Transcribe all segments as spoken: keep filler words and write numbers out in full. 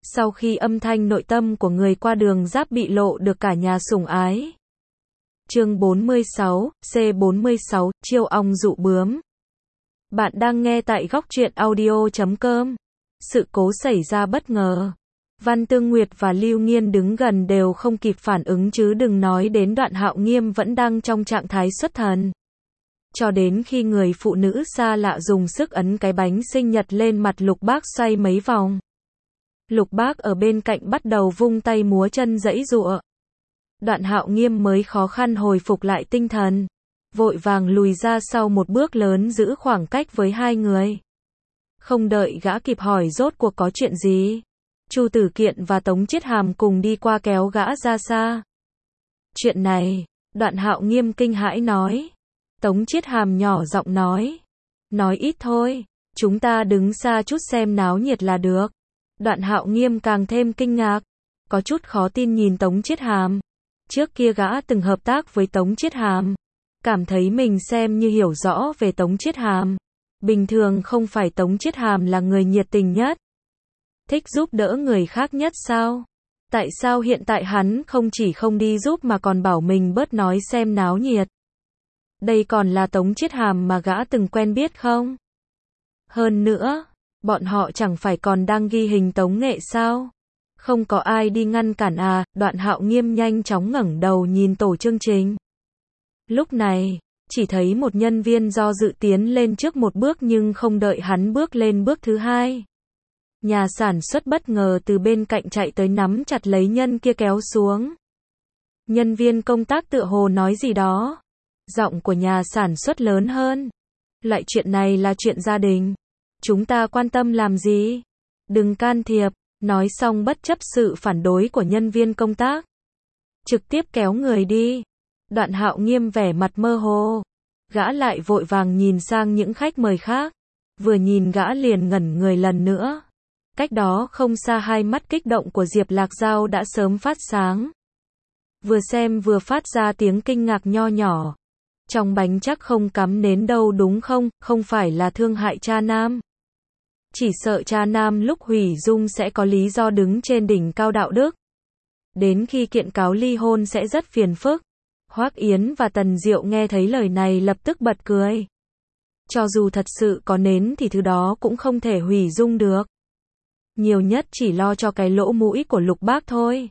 Sau khi âm thanh nội tâm của người qua đường giáp bị lộ được cả nhà sủng ái. Chương bốn mươi sáu, C bốn mươi sáu, chiêu ong dụ bướm. Bạn đang nghe tại góc truyện audio chấm com. Sự cố xảy ra bất ngờ. Văn Tương Nguyệt và Lưu Nghiên đứng gần đều không kịp phản ứng chứ đừng nói đến Đoạn Hạo Nghiêm vẫn đang trong trạng thái xuất thần. Cho đến khi người phụ nữ xa lạ dùng sức ấn cái bánh sinh nhật lên mặt Lục Bác xoay mấy vòng. Lục Bác ở bên cạnh bắt đầu vung tay múa chân giãy giụa. Đoạn Hạo Nghiêm mới khó khăn hồi phục lại tinh thần, vội vàng lùi ra sau một bước lớn giữ khoảng cách với hai người. Không đợi gã kịp hỏi rốt cuộc có chuyện gì, Chu Tử Kiện và Tống Chiết Hàm cùng đi qua kéo gã ra xa. Chuyện này, Đoạn Hạo Nghiêm kinh hãi nói. Tống Chiết Hàm nhỏ giọng nói. Nói ít thôi, chúng ta đứng xa chút xem náo nhiệt là được. Đoạn Hạo Nghiêm càng thêm kinh ngạc, có chút khó tin nhìn Tống Chiết Hàm. Trước kia gã từng hợp tác với Tống Chiết Hàm, cảm thấy mình xem như hiểu rõ về Tống Chiết Hàm. Bình thường không phải Tống Chiết Hàm là người nhiệt tình nhất, thích giúp đỡ người khác nhất sao? Tại sao hiện tại hắn không chỉ không đi giúp mà còn bảo mình bớt nói xem náo nhiệt? Đây còn là Tống Chiết Hàm mà gã từng quen biết không? Hơn nữa, bọn họ chẳng phải còn đang ghi hình tống nghệ sao? Không có ai đi ngăn cản à? Đoạn Hạo Nghiêm nhanh chóng ngẩng đầu nhìn tổ chương trình. Lúc này, chỉ thấy một nhân viên do dự tiến lên trước một bước nhưng không đợi hắn bước lên bước thứ hai. Nhà sản xuất bất ngờ từ bên cạnh chạy tới nắm chặt lấy nhân kia kéo xuống. Nhân viên công tác tựa hồ nói gì đó. Giọng của nhà sản xuất lớn hơn. Loại chuyện này là chuyện gia đình. Chúng ta quan tâm làm gì? Đừng can thiệp. Nói xong bất chấp sự phản đối của nhân viên công tác, trực tiếp kéo người đi. Đoạn Hạo Nghiêm vẻ mặt mơ hồ. Gã lại vội vàng nhìn sang những khách mời khác. Vừa nhìn gã liền ngẩn người lần nữa. Cách đó không xa hai mắt kích động của Diệp Lạc Giao đã sớm phát sáng. Vừa xem vừa phát ra tiếng kinh ngạc nho nhỏ. Trong bánh chắc không cắm nến đâu đúng không? Không phải là thương hại cha nam. Chỉ sợ cha nam lúc hủy dung sẽ có lý do đứng trên đỉnh cao đạo đức. Đến khi kiện cáo ly hôn sẽ rất phiền phức. Hoắc Yến và Tần Diệu nghe thấy lời này lập tức bật cười. Cho dù thật sự có nến thì thứ đó cũng không thể hủy dung được. Nhiều nhất chỉ lo cho cái lỗ mũi của Lục Bác thôi.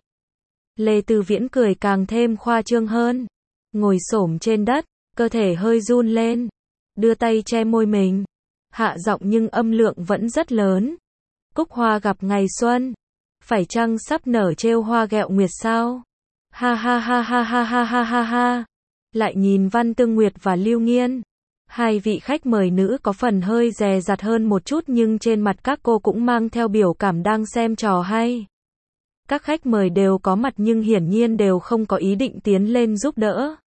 Lê Tư Viễn cười càng thêm khoa trương hơn. Ngồi xổm trên đất, cơ thể hơi run lên. Đưa tay che môi mình. Hạ giọng nhưng âm lượng vẫn rất lớn. Cúc hoa gặp ngày xuân. Phải chăng sắp nở trêu hoa gẹo nguyệt sao? Ha ha ha ha ha ha ha ha ha. Lại nhìn Văn Tương Nguyệt và Lưu Nghiên. Hai vị khách mời nữ có phần hơi dè dặt hơn một chút nhưng trên mặt các cô cũng mang theo biểu cảm đang xem trò hay. Các khách mời đều có mặt nhưng hiển nhiên đều không có ý định tiến lên giúp đỡ.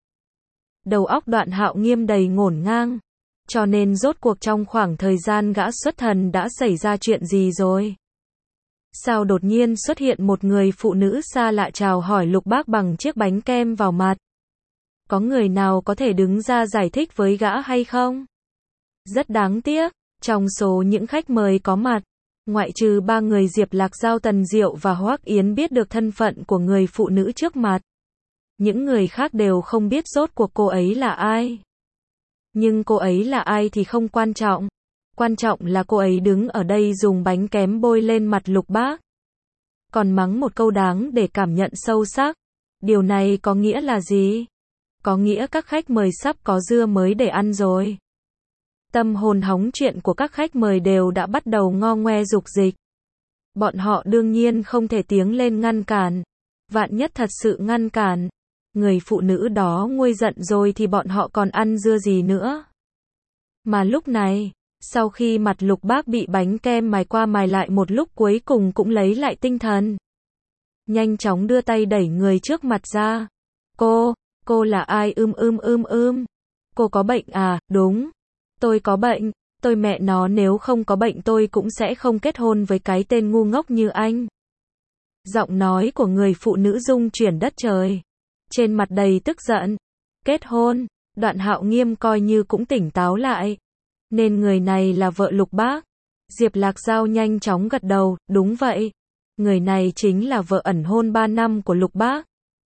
Đầu óc Đoạn Hạo Nghiêm đầy ngổn ngang. Cho nên rốt cuộc trong khoảng thời gian gã xuất thần đã xảy ra chuyện gì rồi? Sao đột nhiên xuất hiện một người phụ nữ xa lạ chào hỏi Lục Bác bằng chiếc bánh kem vào mặt? Có người nào có thể đứng ra giải thích với gã hay không? Rất đáng tiếc, trong số những khách mời có mặt, ngoại trừ ba người Diệp Lạc Giao, Tần Diệu và Hoắc Yến biết được thân phận của người phụ nữ trước mặt. Những người khác đều không biết rốt cuộc cô ấy là ai. Nhưng cô ấy là ai thì không quan trọng. Quan trọng là cô ấy đứng ở đây dùng bánh kém bôi lên mặt Lục Bác. Còn mắng một câu đáng để cảm nhận sâu sắc. Điều này có nghĩa là gì? Có nghĩa các khách mời sắp có dưa mới để ăn rồi. Tâm hồn hóng chuyện của các khách mời đều đã bắt đầu ngo ngoe dục dịch. Bọn họ đương nhiên không thể tiếng lên ngăn cản. Vạn nhất thật sự ngăn cản, người phụ nữ đó nguôi giận rồi thì bọn họ còn ăn dưa gì nữa. Mà lúc này, sau khi mặt Lục Bác bị bánh kem mài qua mài lại một lúc cuối cùng cũng lấy lại tinh thần. Nhanh chóng đưa tay đẩy người trước mặt ra. Cô, cô là ai? Ưm ưm ưm ưm. Cô có bệnh à? Đúng. Tôi có bệnh. Tôi mẹ nó nếu không có bệnh tôi cũng sẽ không kết hôn với cái tên ngu ngốc như anh. Giọng nói của người phụ nữ rung chuyển đất trời. Trên mặt đầy tức giận. Kết hôn. Đoạn Hạo Nghiêm coi như cũng tỉnh táo lại. Nên người này là vợ Lục Bác. Diệp Lạc Giao nhanh chóng gật đầu. Đúng vậy. Người này chính là vợ ẩn hôn ba năm của Lục Bác.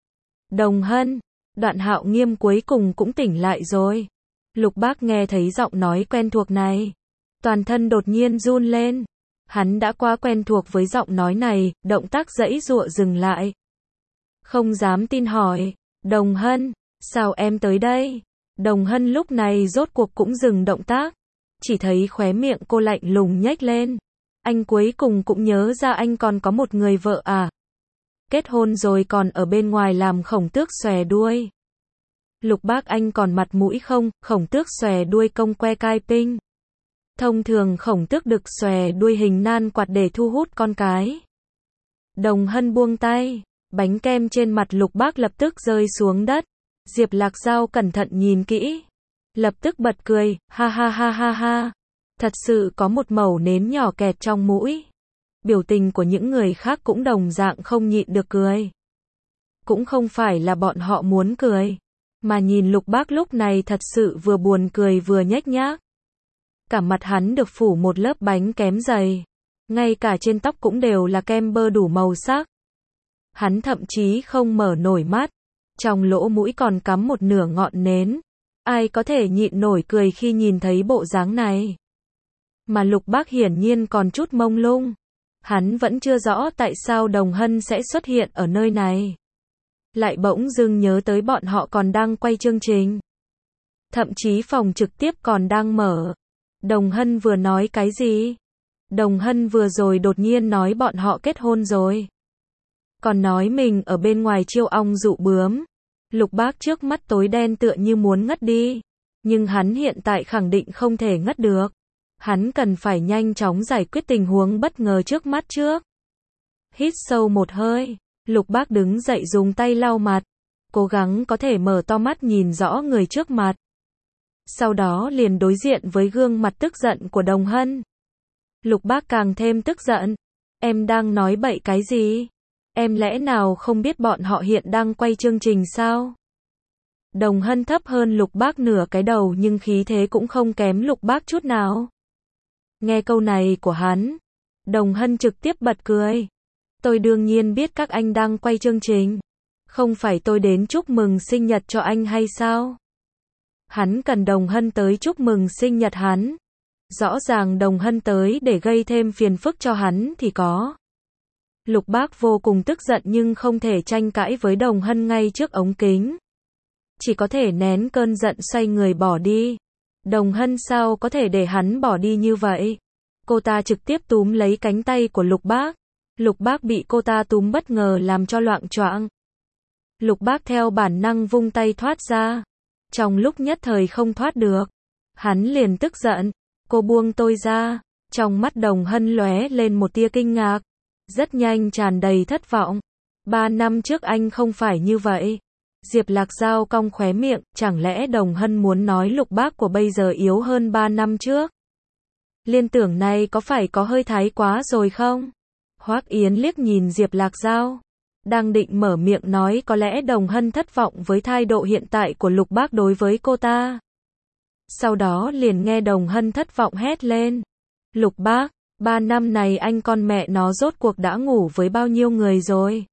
Đồng Hân. Đoạn Hạo Nghiêm cuối cùng cũng tỉnh lại rồi. Lục Bác nghe thấy giọng nói quen thuộc này. Toàn thân đột nhiên run lên. Hắn đã quá quen thuộc với giọng nói này, động tác giãy giụa dừng lại. Không dám tin hỏi. Đồng Hân, sao em tới đây? Đồng Hân lúc này rốt cuộc cũng dừng động tác. Chỉ thấy khóe miệng cô lạnh lùng nhếch lên. Anh cuối cùng cũng nhớ ra anh còn có một người vợ à? Kết hôn rồi còn ở bên ngoài làm Khổng Tước xòe đuôi. Lục Bác anh còn mặt mũi không? Khổng Tước xòe đuôi công que cai pinh. Thông thường Khổng Tước đực xòe đuôi hình nan quạt để thu hút con cái. Đồng Hân buông tay. Bánh kem trên mặt Lục Bác lập tức rơi xuống đất. Diệp Lạc Giao cẩn thận nhìn kỹ. Lập tức bật cười, ha ha ha ha ha. Thật sự có một mẩu nến nhỏ kẹt trong mũi. Biểu tình của những người khác cũng đồng dạng không nhịn được cười. Cũng không phải là bọn họ muốn cười. Mà nhìn Lục Bác lúc này thật sự vừa buồn cười vừa nhếch nhác. Cả mặt hắn được phủ một lớp bánh kém dày. Ngay cả trên tóc cũng đều là kem bơ đủ màu sắc. Hắn thậm chí không mở nổi mắt. Trong lỗ mũi còn cắm một nửa ngọn nến. Ai có thể nhịn nổi cười khi nhìn thấy bộ dáng này. Mà Lục Bác hiển nhiên còn chút mông lung. Hắn vẫn chưa rõ tại sao Đồng Hân sẽ xuất hiện ở nơi này. Lại bỗng dưng nhớ tới bọn họ còn đang quay chương trình. Thậm chí phòng trực tiếp còn đang mở. Đồng Hân vừa nói cái gì? Đồng Hân vừa rồi đột nhiên nói bọn họ kết hôn rồi. Còn nói mình ở bên ngoài chiêu ong dụ bướm. Lục Bác trước mắt tối đen tựa như muốn ngất đi. Nhưng hắn hiện tại khẳng định không thể ngất được. Hắn cần phải nhanh chóng giải quyết tình huống bất ngờ trước mắt trước. Hít sâu một hơi. Lục Bác đứng dậy dùng tay lau mặt. Cố gắng có thể mở to mắt nhìn rõ người trước mặt. Sau đó liền đối diện với gương mặt tức giận của Đồng Hân. Lục Bác càng thêm tức giận. Em đang nói bậy cái gì? Em lẽ nào không biết bọn họ hiện đang quay chương trình sao? Đồng Hân thấp hơn Lục Bác nửa cái đầu nhưng khí thế cũng không kém Lục Bác chút nào. Nghe câu này của hắn, Đồng Hân trực tiếp bật cười. Tôi đương nhiên biết các anh đang quay chương trình. Không phải tôi đến chúc mừng sinh nhật cho anh hay sao? Hắn cần Đồng Hân tới chúc mừng sinh nhật hắn. Rõ ràng Đồng Hân tới để gây thêm phiền phức cho hắn thì có. Lục Bác vô cùng tức giận nhưng không thể tranh cãi với Đồng Hân ngay trước ống kính. Chỉ có thể nén cơn giận xoay người bỏ đi. Đồng Hân sao có thể để hắn bỏ đi như vậy? Cô ta trực tiếp túm lấy cánh tay của Lục Bác. Lục Bác bị cô ta túm bất ngờ làm cho loạng choạng. Lục Bác theo bản năng vung tay thoát ra. Trong lúc nhất thời không thoát được, hắn liền tức giận. Cô buông tôi ra. Trong mắt Đồng Hân lóe lên một tia kinh ngạc. Rất nhanh tràn đầy thất vọng. Ba năm trước anh không phải như vậy. Diệp Lạc Giao cong khóe miệng, chẳng lẽ Đồng Hân muốn nói Lục Bác của bây giờ yếu hơn ba năm trước? Liên tưởng này có phải có hơi thái quá rồi không? Hoắc Yến liếc nhìn Diệp Lạc Giao. Đang định mở miệng nói có lẽ Đồng Hân thất vọng với thái độ hiện tại của Lục Bác đối với cô ta. Sau đó liền nghe Đồng Hân thất vọng hét lên. Lục Bác, ba năm này anh con mẹ nó rốt cuộc đã ngủ với bao nhiêu người rồi?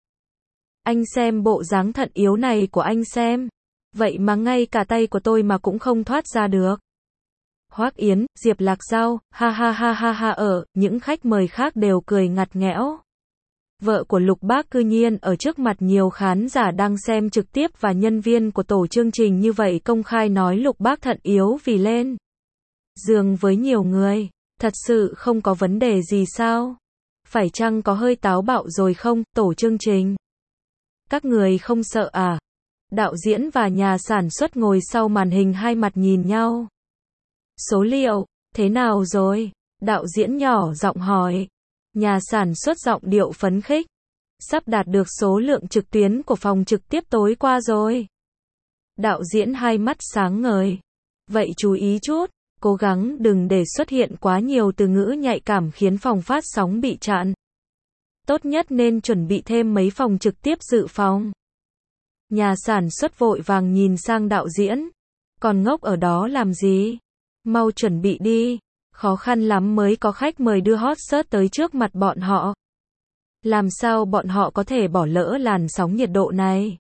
Anh xem bộ dáng thận yếu này của anh xem. Vậy mà ngay cả tay của tôi mà cũng không thoát ra được. Hoắc Yến, Diệp Lạc Giao, ha ha ha ha ha ở, những khách mời khác đều cười ngặt nghẽo. Vợ của Lục Bác cư nhiên ở trước mặt nhiều khán giả đang xem trực tiếp và nhân viên của tổ chương trình như vậy công khai nói Lục Bác thận yếu vì lên giường với nhiều người. Thật sự không có vấn đề gì sao? Phải chăng có hơi táo bạo rồi không, tổ chương trình? Các người không sợ à? Đạo diễn và nhà sản xuất ngồi sau màn hình hai mặt nhìn nhau. Số liệu, thế nào rồi? Đạo diễn nhỏ giọng hỏi. Nhà sản xuất giọng điệu phấn khích. Sắp đạt được số lượng trực tuyến của phòng trực tiếp tối qua rồi. Đạo diễn hai mắt sáng ngời. Vậy chú ý chút, cố gắng đừng để xuất hiện quá nhiều từ ngữ nhạy cảm khiến phòng phát sóng bị chặn. Tốt nhất nên chuẩn bị thêm mấy phòng trực tiếp dự phòng. Nhà sản xuất vội vàng nhìn sang đạo diễn. Còn ngốc ở đó làm gì? Mau chuẩn bị đi. Khó khăn lắm mới có khách mời đưa hot search tới trước mặt bọn họ. Làm sao bọn họ có thể bỏ lỡ làn sóng nhiệt độ này?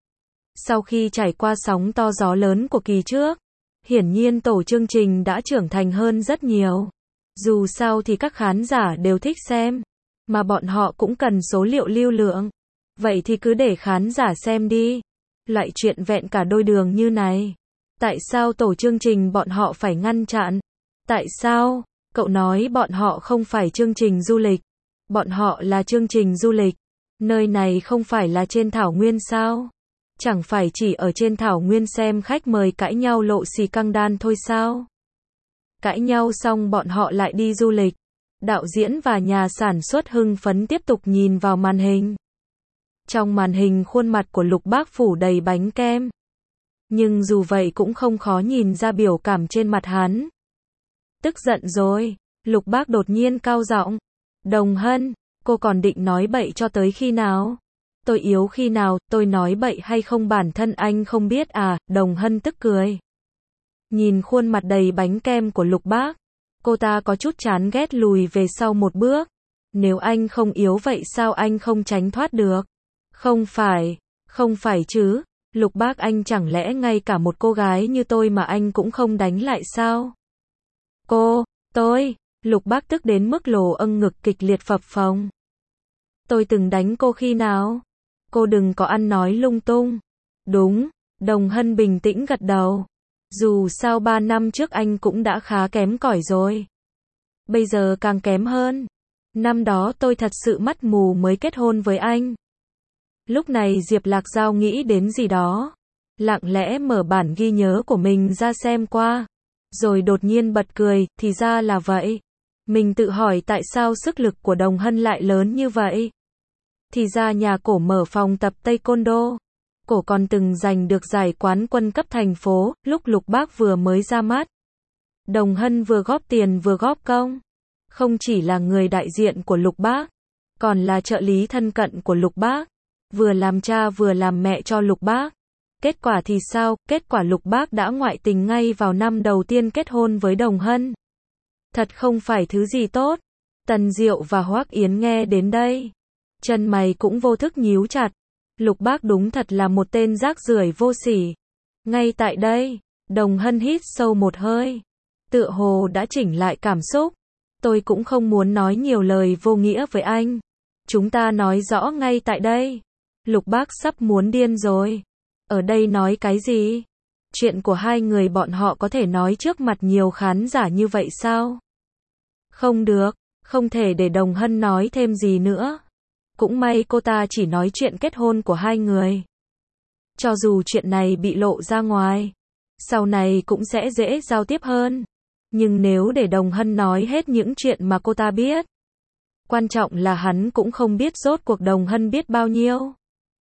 Sau khi trải qua sóng to gió lớn của kỳ trước, hiển nhiên tổ chương trình đã trưởng thành hơn rất nhiều. Dù sao thì các khán giả đều thích xem, mà bọn họ cũng cần số liệu lưu lượng. Vậy thì cứ để khán giả xem đi. Loại chuyện vẹn cả đôi đường như này, tại sao tổ chương trình bọn họ phải ngăn chặn? Tại sao? Cậu nói bọn họ không phải chương trình du lịch. Bọn họ là chương trình du lịch. Nơi này không phải là trên thảo nguyên sao? Chẳng phải chỉ ở trên thảo nguyên xem khách mời cãi nhau lộ xì căng đan thôi sao? Cãi nhau xong bọn họ lại đi du lịch. Đạo diễn và nhà sản xuất hưng phấn tiếp tục nhìn vào màn hình. Trong màn hình khuôn mặt của Lục Bác phủ đầy bánh kem. Nhưng dù vậy cũng không khó nhìn ra biểu cảm trên mặt hắn. Tức giận rồi, Lục Bác đột nhiên cao giọng. Đồng Hân, cô còn định nói bậy cho tới khi nào? Tôi yếu khi nào, tôi nói bậy hay không bản thân anh không biết à? Đồng Hân tức cười. Nhìn khuôn mặt đầy bánh kem của Lục Bác, cô ta có chút chán ghét lùi về sau một bước. Nếu anh không yếu vậy sao anh không tránh thoát được? Không phải, không phải chứ, Lục Bác anh chẳng lẽ ngay cả một cô gái như tôi mà anh cũng không đánh lại sao? Cô, tôi, Lục Bác tức đến mức lồ âng ngực kịch liệt phập phồng. Tôi từng đánh cô khi nào? Cô đừng có ăn nói lung tung. Đúng, Đồng Hân bình tĩnh gật đầu. Dù sao ba năm trước anh cũng đã khá kém cỏi rồi. Bây giờ càng kém hơn. Năm đó tôi thật sự mắt mù mới kết hôn với anh. Lúc này Diệp Lạc Giao nghĩ đến gì đó. Lặng lẽ mở bản ghi nhớ của mình ra xem qua. Rồi đột nhiên bật cười, thì ra là vậy. Mình tự hỏi tại sao sức lực của Đồng Hân lại lớn như vậy. Thì ra nhà cổ mở phòng tập taekwondo. Cổ còn từng giành được giải quán quân cấp thành phố, lúc Lục Bác vừa mới ra mắt. Đồng Hân vừa góp tiền vừa góp công. Không chỉ là người đại diện của Lục Bác, còn là trợ lý thân cận của Lục Bác. Vừa làm cha vừa làm mẹ cho Lục Bác. Kết quả thì sao? Kết quả Lục Bác đã ngoại tình ngay vào năm đầu tiên kết hôn với Đồng Hân. Thật không phải thứ gì tốt. Tần Diệu và Hoắc Yến nghe đến đây, chân mày cũng vô thức nhíu chặt. Lục Bác đúng thật là một tên rác rưởi vô sỉ. Ngay tại đây, Đồng Hân hít sâu một hơi. Tựa hồ đã chỉnh lại cảm xúc. Tôi cũng không muốn nói nhiều lời vô nghĩa với anh. Chúng ta nói rõ ngay tại đây. Lục Bác sắp muốn điên rồi. Ở đây nói cái gì? Chuyện của hai người bọn họ có thể nói trước mặt nhiều khán giả như vậy sao? Không được, không thể để Đồng Hân nói thêm gì nữa. Cũng may cô ta chỉ nói chuyện kết hôn của hai người. Cho dù chuyện này bị lộ ra ngoài, sau này cũng sẽ dễ giao tiếp hơn. Nhưng nếu để Đồng Hân nói hết những chuyện mà cô ta biết, quan trọng là hắn cũng không biết rốt cuộc Đồng Hân biết bao nhiêu.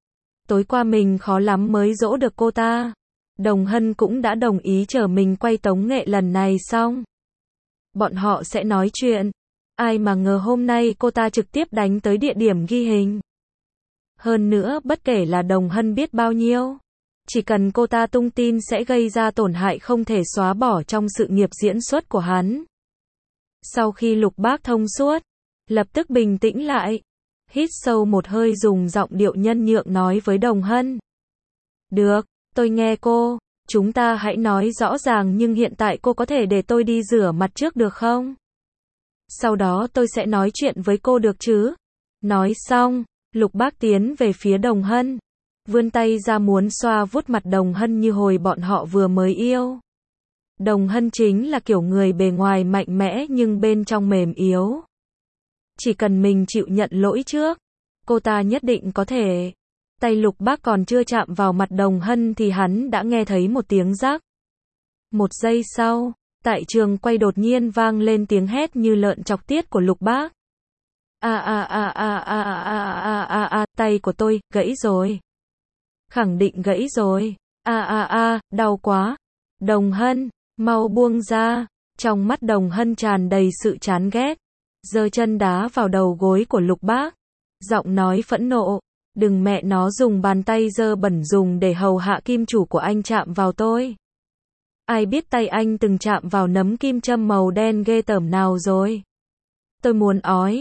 Tối qua mình khó lắm mới dỗ được cô ta. Đồng Hân cũng đã đồng ý chờ mình quay tống nghệ lần này xong. Bọn họ sẽ nói chuyện. Ai mà ngờ hôm nay cô ta trực tiếp đánh tới địa điểm ghi hình. Hơn nữa bất kể là Đồng Hân biết bao nhiêu, chỉ cần cô ta tung tin sẽ gây ra tổn hại không thể xóa bỏ trong sự nghiệp diễn xuất của hắn. Sau khi Lục Bác thông suốt, lập tức bình tĩnh lại. Hít sâu một hơi dùng giọng điệu nhân nhượng nói với Đồng Hân. Được, tôi nghe cô, chúng ta hãy nói rõ ràng nhưng hiện tại cô có thể để tôi đi rửa mặt trước được không? Sau đó tôi sẽ nói chuyện với cô được chứ? Nói xong, Lục Bác tiến về phía Đồng Hân. Vươn tay ra muốn xoa vuốt mặt Đồng Hân như hồi bọn họ vừa mới yêu. Đồng Hân chính là kiểu người bề ngoài mạnh mẽ nhưng bên trong mềm yếu. Chỉ cần mình chịu nhận lỗi trước, cô ta nhất định có thể. Tay Lục Bác còn chưa chạm vào mặt Đồng Hân thì hắn đã nghe thấy một tiếng rắc. Một giây sau, tại trường quay đột nhiên vang lên tiếng hét như lợn chọc tiết của Lục Bác. A a a a a a a a a, tay của tôi gãy rồi. Khẳng định gãy rồi. A a a, đau quá. Đồng Hân, mau buông ra. Trong mắt Đồng Hân tràn đầy sự chán ghét. Giơ chân đá vào đầu gối của Lục Bác. Giọng nói phẫn nộ. Đừng mẹ nó dùng bàn tay dơ bẩn dùng để hầu hạ kim chủ của anh chạm vào tôi. Ai biết tay anh từng chạm vào nấm kim châm màu đen ghê tởm nào rồi. Tôi muốn ói.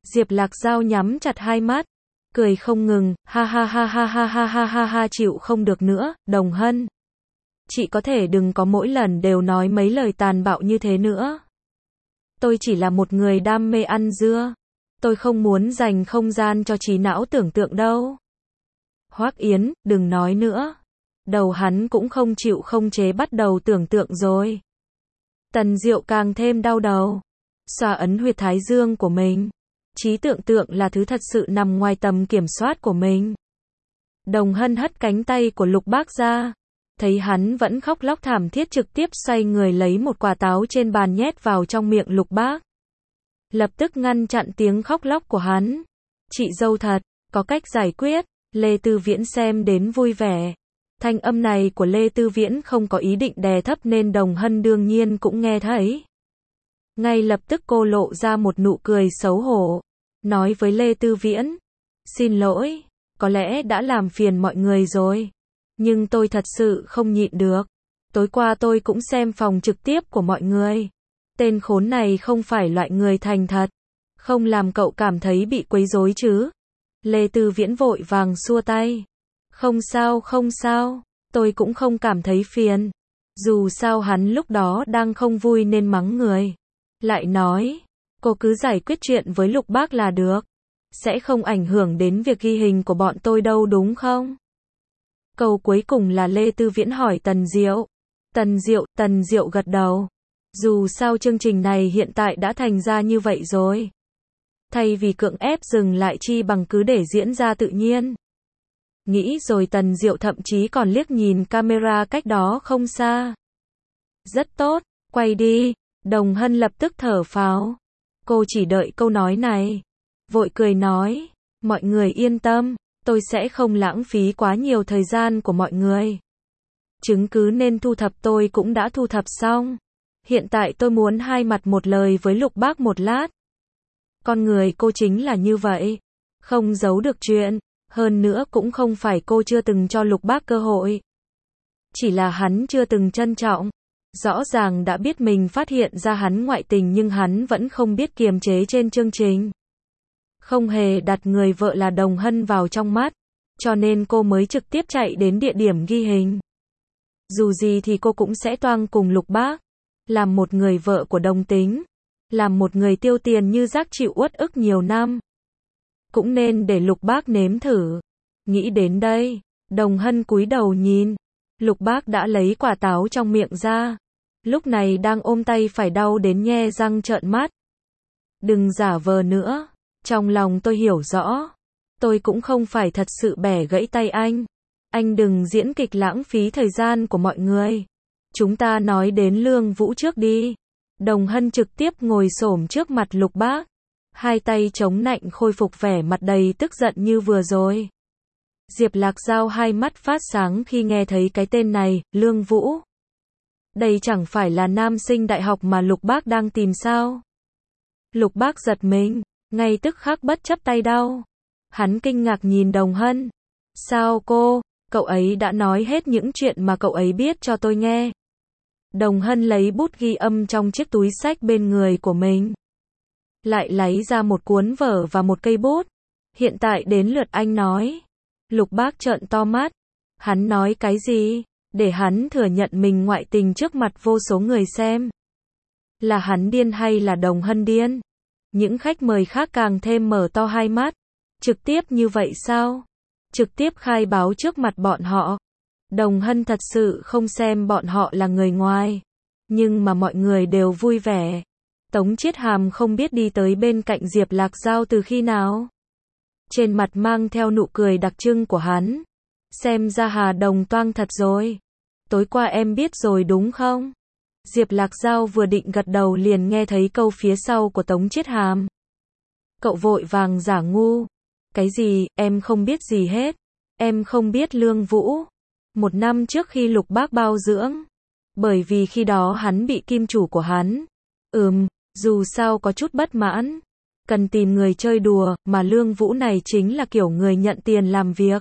Diệp Lạc Giao nhắm chặt hai mắt, cười không ngừng, ha ha ha ha ha ha ha ha ha, chịu không được nữa, Đồng Hân. Chị có thể đừng có mỗi lần đều nói mấy lời tàn bạo như thế nữa. Tôi chỉ là một người đam mê ăn dưa. Tôi không muốn dành không gian cho trí não tưởng tượng đâu. Hoắc Yến, đừng nói nữa. Đầu hắn cũng không chịu không chế bắt đầu tưởng tượng rồi. Tần Diệu càng thêm đau đầu. Xoa ấn huyệt thái dương của mình. Trí tưởng tượng là thứ thật sự nằm ngoài tầm kiểm soát của mình. Đồng Hân hất cánh tay của Lục Bác ra. Thấy hắn vẫn khóc lóc thảm thiết, trực tiếp xoay người lấy một quả táo trên bàn nhét vào trong miệng Lục Bác. Lập tức ngăn chặn tiếng khóc lóc của hắn. Chị dâu thật, có cách giải quyết. Lê Tư Viễn xem đến vui vẻ. Thanh âm này của Lê Tư Viễn không có ý định đè thấp nên Đồng Hân đương nhiên cũng nghe thấy. Ngay lập tức cô lộ ra một nụ cười xấu hổ. Nói với Lê Tư Viễn. Xin lỗi, có lẽ đã làm phiền mọi người rồi. Nhưng tôi thật sự không nhịn được. Tối qua tôi cũng xem phòng trực tiếp của mọi người. Tên khốn này không phải loại người thành thật. Không làm cậu cảm thấy bị quấy rối chứ? Lê Tư Viễn vội vàng xua tay. Không sao, không sao. Tôi cũng không cảm thấy phiền. Dù sao hắn lúc đó đang không vui nên mắng người. Lại nói, cô cứ giải quyết chuyện với Lục Bác là được. Sẽ không ảnh hưởng đến việc ghi hình của bọn tôi đâu đúng không? Câu cuối cùng là Lê Tư Viễn hỏi Tần Diệu. Tần Diệu, Tần Diệu gật đầu. Dù sao chương trình này hiện tại đã thành ra như vậy rồi. Thay vì cưỡng ép dừng lại chi bằng cứ để diễn ra tự nhiên. Nghĩ rồi Tần Diệu thậm chí còn liếc nhìn camera cách đó không xa. Rất tốt, quay đi. Đồng Hân lập tức thở phào. Cô chỉ đợi câu nói này. Vội cười nói. Mọi người yên tâm. Tôi sẽ không lãng phí quá nhiều thời gian của mọi người. Chứng cứ nên thu thập tôi cũng đã thu thập xong. Hiện tại tôi muốn hai mặt một lời với Lục Bác một lát. Con người cô chính là như vậy. Không giấu được chuyện. Hơn nữa cũng không phải cô chưa từng cho Lục Bác cơ hội. Chỉ là hắn chưa từng trân trọng. Rõ ràng đã biết mình phát hiện ra hắn ngoại tình nhưng hắn vẫn không biết kiềm chế trên chương trình. Không hề đặt người vợ là Đồng Hân vào trong mắt. Cho nên cô mới trực tiếp chạy đến địa điểm ghi hình. Dù gì thì cô cũng sẽ toang cùng Lục Bác. Làm một người vợ của đồng tính. Làm một người tiêu tiền như rác chịu uất ức nhiều năm. Cũng nên để Lục Bác nếm thử. Nghĩ đến đây, Đồng Hân cúi đầu nhìn. Lục Bác đã lấy quả táo trong miệng ra. Lúc này đang ôm tay phải đau đến nhe răng trợn mắt. Đừng giả vờ nữa. Trong lòng tôi hiểu rõ. Tôi cũng không phải thật sự bẻ gãy tay anh. Anh đừng diễn kịch lãng phí thời gian của mọi người. Chúng ta nói đến Lương Vũ trước đi. Đồng Hân trực tiếp ngồi xổm trước mặt Lục Bác. Hai tay chống nạnh khôi phục vẻ mặt đầy tức giận như vừa rồi. Diệp Lạc Giao hai mắt phát sáng khi nghe thấy cái tên này, Lương Vũ. Đây chẳng phải là nam sinh đại học mà Lục Bác đang tìm sao? Lục Bác giật mình, ngay tức khắc bất chấp tay đau. Hắn kinh ngạc nhìn Đồng Hân. Sao cô, cậu ấy đã nói hết những chuyện mà cậu ấy biết cho tôi nghe. Đồng Hân lấy bút ghi âm trong chiếc túi xách bên người của mình. Lại lấy ra một cuốn vở và một cây bút. Hiện tại đến lượt anh nói. Lục Bác trợn to mắt. Hắn nói cái gì? Để hắn thừa nhận mình ngoại tình trước mặt vô số người xem. Là hắn điên hay là Đồng Hân điên? Những khách mời khác càng thêm mở to hai mắt. Trực tiếp như vậy sao? Trực tiếp khai báo trước mặt bọn họ. Đồng Hân thật sự không xem bọn họ là người ngoài. Nhưng mà mọi người đều vui vẻ. Tống Chiết Hàm không biết đi tới bên cạnh Diệp Lạc Giao từ khi nào. Trên mặt mang theo nụ cười đặc trưng của hắn. Xem ra Hà Đồng toang thật rồi. Tối qua em biết rồi đúng không? Diệp Lạc Giao vừa định gật đầu liền nghe thấy câu phía sau của Tống Chiết Hàm. Cậu vội vàng giả ngu. Cái gì, em không biết gì hết. Em không biết Lương Vũ. Một năm trước khi Lục Bác bao dưỡng. Bởi vì khi đó hắn bị kim chủ của hắn. Ừm, dù sao có chút bất mãn. Cần tìm người chơi đùa, mà Lương Vũ này chính là kiểu người nhận tiền làm việc.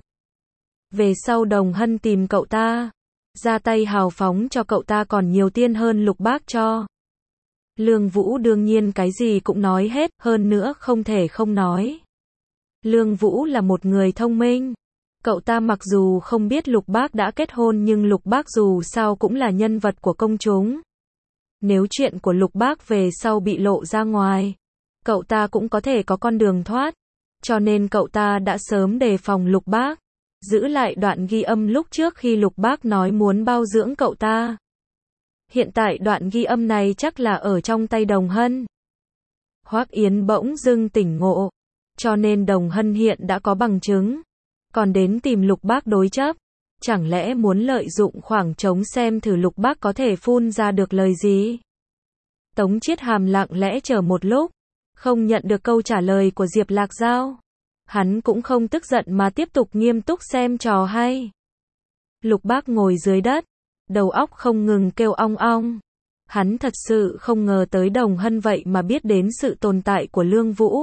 Về sau Đồng Hân tìm cậu ta. Ra tay hào phóng cho cậu ta còn nhiều tiền hơn Lục Bác cho. Lương Vũ đương nhiên cái gì cũng nói hết, hơn nữa không thể không nói. Lương Vũ là một người thông minh. Cậu ta mặc dù không biết Lục Bác đã kết hôn nhưng Lục Bác dù sao cũng là nhân vật của công chúng. Nếu chuyện của Lục Bác về sau bị lộ ra ngoài, cậu ta cũng có thể có con đường thoát. Cho nên cậu ta đã sớm đề phòng Lục Bác, giữ lại đoạn ghi âm lúc trước khi Lục Bác nói muốn bao dưỡng cậu ta. Hiện tại đoạn ghi âm này chắc là ở trong tay Đồng Hân. Hoắc Yến bỗng dưng tỉnh ngộ, cho nên Đồng Hân hiện đã có bằng chứng, còn đến tìm Lục Bác đối chấp. Chẳng lẽ muốn lợi dụng khoảng trống xem thử Lục Bác có thể phun ra được lời gì? Tống Chiết Hàm lặng lẽ chờ một lúc, không nhận được câu trả lời của Diệp Lạc Giao. Hắn cũng không tức giận mà tiếp tục nghiêm túc xem trò hay. Lục Bác ngồi dưới đất, đầu óc không ngừng kêu ong ong. Hắn thật sự không ngờ tới Đồng Hân vậy mà biết đến sự tồn tại của Lương Vũ.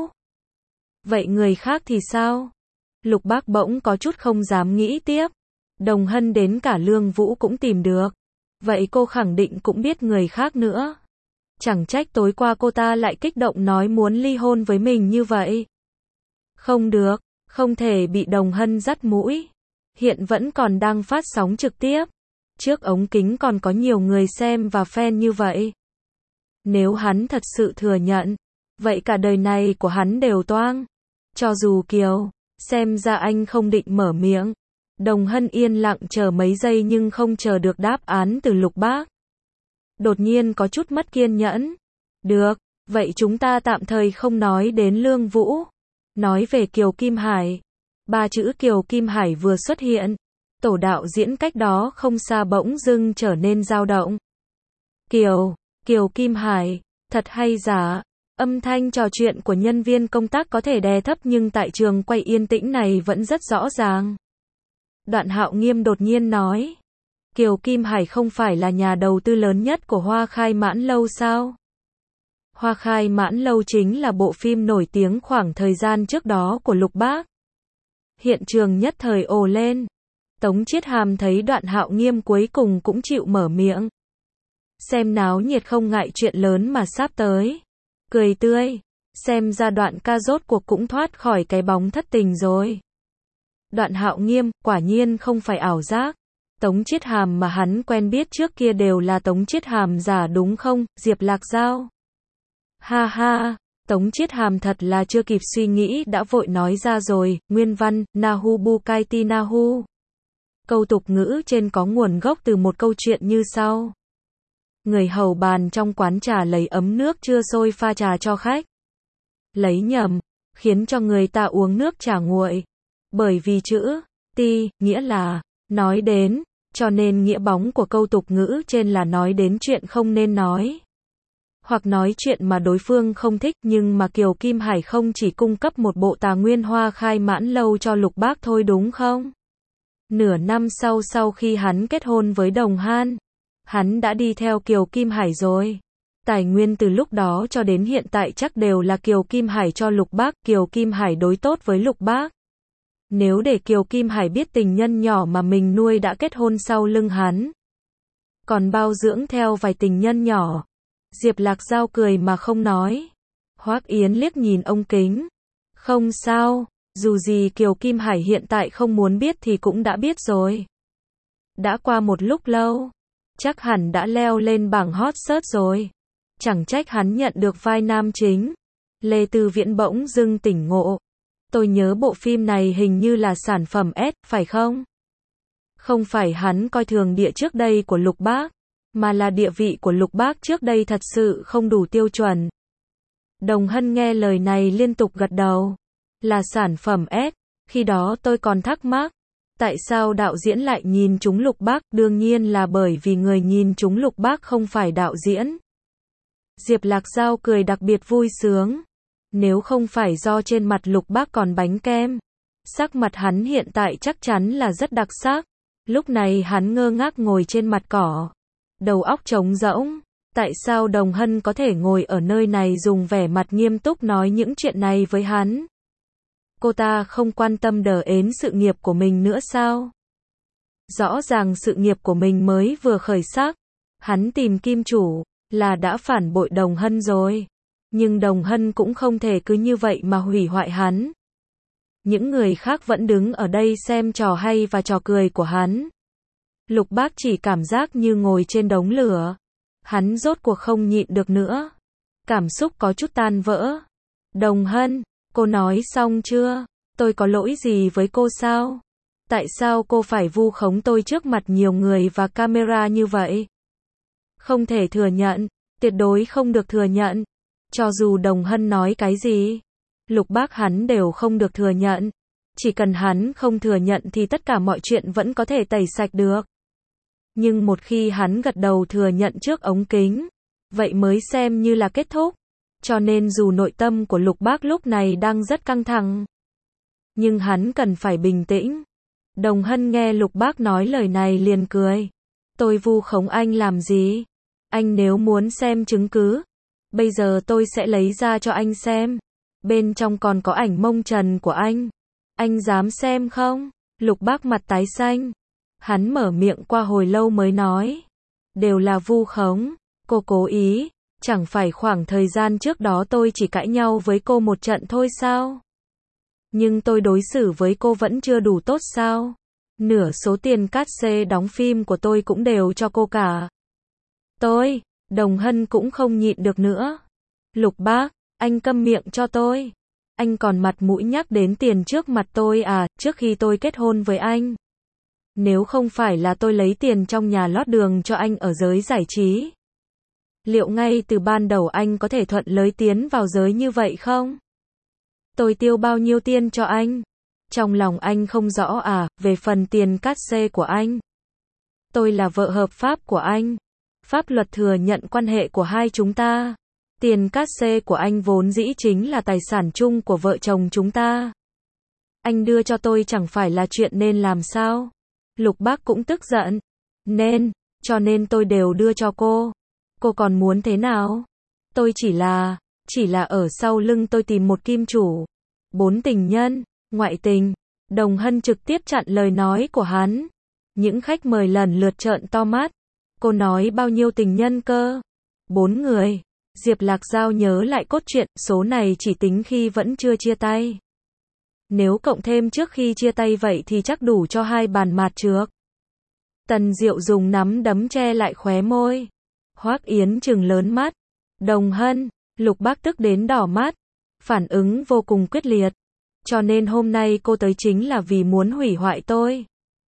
Vậy người khác thì sao? Lục Bác bỗng có chút không dám nghĩ tiếp. Đồng Hân đến cả Lương Vũ cũng tìm được. Vậy cô khẳng định cũng biết người khác nữa. Chẳng trách tối qua cô ta lại kích động nói muốn ly hôn với mình như vậy. Không được, không thể bị Đồng Hân dắt mũi. Hiện vẫn còn đang phát sóng trực tiếp. Trước ống kính còn có nhiều người xem và fan như vậy. Nếu hắn thật sự thừa nhận, vậy cả đời này của hắn đều toang. Cho dù Kiều, xem ra anh không định mở miệng. Đồng Hân yên lặng chờ mấy giây nhưng không chờ được đáp án từ Lục Bác. Đột nhiên có chút mất kiên nhẫn. Được, vậy chúng ta tạm thời không nói đến Lương Vũ. Nói về Kiều Kim Hải. Ba chữ Kiều Kim Hải vừa xuất hiện, tổ đạo diễn cách đó không xa bỗng dưng trở nên dao động. Kiều, Kiều Kim Hải, thật hay giả? Âm thanh trò chuyện của nhân viên công tác có thể đè thấp nhưng tại trường quay yên tĩnh này vẫn rất rõ ràng. Đoạn Hạo Nghiêm đột nhiên nói, Kiều Kim Hải không phải là nhà đầu tư lớn nhất của Hoa Khai Mãn Lâu sao? Hoa Khai Mãn Lâu chính là bộ phim nổi tiếng khoảng thời gian trước đó của Lục Bác. Hiện trường nhất thời ồ lên. Tống Chiết Hàm thấy Đoạn Hạo Nghiêm cuối cùng cũng chịu mở miệng. Xem náo nhiệt không ngại chuyện lớn mà sắp tới. Cười tươi, xem ra Đoạn ca rốt cuộc cũng thoát khỏi cái bóng thất tình rồi. Đoạn Hạo Nghiêm, quả nhiên không phải ảo giác. Tống Chiết Hàm mà hắn quen biết trước kia đều là Tống Chiết Hàm giả đúng không, Diệp Lạc Giao? Ha ha, Tống Chiết Hàm thật là chưa kịp suy nghĩ đã vội nói ra rồi, nguyên văn, Nahu Bukaiti Nahu. Câu tục ngữ trên có nguồn gốc từ một câu chuyện như sau. Người hầu bàn trong quán trà lấy ấm nước chưa sôi pha trà cho khách. Lấy nhầm, khiến cho người ta uống nước trà nguội. Bởi vì chữ ti, nghĩa là nói đến, cho nên nghĩa bóng của câu tục ngữ trên là nói đến chuyện không nên nói. Hoặc nói chuyện mà đối phương không thích, nhưng mà Kiều Kim Hải không chỉ cung cấp một bộ Tà Nguyên Hoa Khai Mãn Lâu cho Lục Bác thôi đúng không? Nửa năm sau sau khi hắn kết hôn với Đồng Han, hắn đã đi theo Kiều Kim Hải rồi. Tài nguyên từ lúc đó cho đến hiện tại chắc đều là Kiều Kim Hải cho Lục Bác, Kiều Kim Hải đối tốt với Lục Bác. Nếu để Kiều Kim Hải biết tình nhân nhỏ mà mình nuôi đã kết hôn sau lưng hắn, còn bao dưỡng theo vài tình nhân nhỏ. Diệp Lạc Giao cười mà không nói. Hoắc Yến liếc nhìn ông kính. Không sao, dù gì Kiều Kim Hải hiện tại không muốn biết thì cũng đã biết rồi. Đã qua một lúc lâu, chắc hẳn đã leo lên bảng hot search rồi. Chẳng trách hắn nhận được vai nam chính. Lê Tư Viễn bỗng dưng tỉnh ngộ. Tôi nhớ bộ phim này hình như là sản phẩm S, phải không? Không phải hắn coi thường địa trước đây của Lục Bác, mà là địa vị của Lục Bác trước đây thật sự không đủ tiêu chuẩn. Đồng Hân nghe lời này liên tục gật đầu. Là sản phẩm S, khi đó tôi còn thắc mắc. Tại sao đạo diễn lại nhìn trúng Lục Bác? Đương nhiên là bởi vì người nhìn trúng Lục Bác không phải đạo diễn. Diệp Lạc Giao cười đặc biệt vui sướng. Nếu không phải do trên mặt Lục Bác còn bánh kem, sắc mặt hắn hiện tại chắc chắn là rất đặc sắc. Lúc này hắn ngơ ngác ngồi trên mặt cỏ, đầu óc trống rỗng. Tại sao Đồng Hân có thể ngồi ở nơi này dùng vẻ mặt nghiêm túc nói những chuyện này với hắn? Cô ta không quan tâm đờ ến sự nghiệp của mình nữa sao? Rõ ràng sự nghiệp của mình mới vừa khởi sắc. Hắn tìm kim chủ, là đã phản bội Đồng Hân rồi. Nhưng Đồng Hân cũng không thể cứ như vậy mà hủy hoại hắn. Những người khác vẫn đứng ở đây xem trò hay và trò cười của hắn. Lục Bác chỉ cảm giác như ngồi trên đống lửa. Hắn rốt cuộc không nhịn được nữa. Cảm xúc có chút tan vỡ. Đồng Hân, cô nói xong chưa? Tôi có lỗi gì với cô sao? Tại sao cô phải vu khống tôi trước mặt nhiều người và camera như vậy? Không thể thừa nhận, tuyệt đối không được thừa nhận. Cho dù Đồng Hân nói cái gì, Lục Bác hắn đều không được thừa nhận. Chỉ cần hắn không thừa nhận thì tất cả mọi chuyện vẫn có thể tẩy sạch được. Nhưng một khi hắn gật đầu thừa nhận trước ống kính, vậy mới xem như là kết thúc. Cho nên dù nội tâm của Lục Bác lúc này đang rất căng thẳng, nhưng hắn cần phải bình tĩnh. Đồng Hân nghe Lục Bác nói lời này liền cười. Tôi vu khống anh làm gì? Anh nếu muốn xem chứng cứ, bây giờ tôi sẽ lấy ra cho anh xem. Bên trong còn có ảnh mông trần của anh. Anh dám xem không? Lục Bác mặt tái xanh. Hắn mở miệng qua hồi lâu mới nói. Đều là vu khống. Cô cố ý. Chẳng phải khoảng thời gian trước đó tôi chỉ cãi nhau với cô một trận thôi sao? Nhưng tôi đối xử với cô vẫn chưa đủ tốt sao? Nửa số tiền cát xê đóng phim của tôi cũng đều cho cô cả. Tôi, Đồng Hân cũng không nhịn được nữa. Lục Bác, anh câm miệng cho tôi. Anh còn mặt mũi nhắc đến tiền trước mặt tôi à, trước khi tôi kết hôn với anh. Nếu không phải là tôi lấy tiền trong nhà lót đường cho anh ở giới giải trí, liệu ngay từ ban đầu anh có thể thuận lợi tiến vào giới như vậy không? Tôi tiêu bao nhiêu tiền cho anh? Trong lòng anh không rõ à, về phần tiền cát xê của anh. Tôi là vợ hợp pháp của anh. Pháp luật thừa nhận quan hệ của hai chúng ta. Tiền cát xê của anh vốn dĩ chính là tài sản chung của vợ chồng chúng ta. Anh đưa cho tôi chẳng phải là chuyện nên làm sao? Lục Bác cũng tức giận. Nên, cho nên tôi đều đưa cho cô. Cô còn muốn thế nào? Tôi chỉ là, chỉ là ở sau lưng tôi tìm một kim chủ. Bốn tình nhân, ngoại tình. Đồng Hân trực tiếp chặn lời nói của hắn. Những khách mời lần lượt trợn to mắt. Cô nói bao nhiêu tình nhân cơ? Bốn người. Diệp Lạc Giao nhớ lại cốt truyện, số này chỉ tính khi vẫn chưa chia tay. Nếu cộng thêm trước khi chia tay vậy thì chắc đủ cho hai bàn mạt trước. Tần Diệu dùng nắm đấm che lại khóe môi. Hoắc Yến trừng lớn mắt. Đồng Hân, Lục Bác tức đến đỏ mắt. Phản ứng vô cùng quyết liệt. Cho nên hôm nay cô tới chính là vì muốn hủy hoại tôi.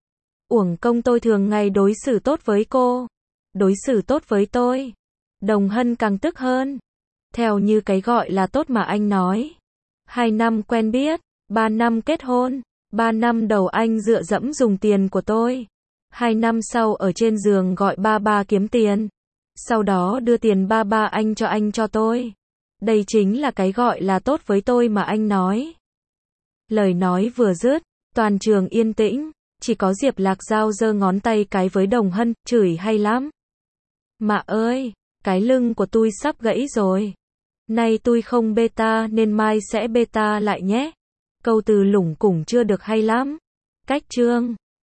Uổng công tôi thường ngày đối xử tốt với cô. Đối xử tốt với tôi. Đồng Hân càng tức hơn. Theo như cái gọi là tốt mà anh nói. Hai năm quen biết, ba năm kết hôn, ba năm đầu anh dựa dẫm dùng tiền của tôi. Hai năm sau ở trên giường gọi ba ba kiếm tiền. Sau đó đưa tiền ba ba anh cho anh cho tôi. Đây chính là cái gọi là tốt với tôi mà anh nói. Lời nói vừa dứt, toàn trường yên tĩnh. Chỉ có Diệp Lạc Giao giơ ngón tay cái với Đồng Hân, chửi hay lắm. Mạ ơi, cái lưng của tôi sắp gãy rồi. Nay tôi không beta nên mai sẽ beta lại nhé. Câu từ lủng củng chưa được hay lắm. Cách chương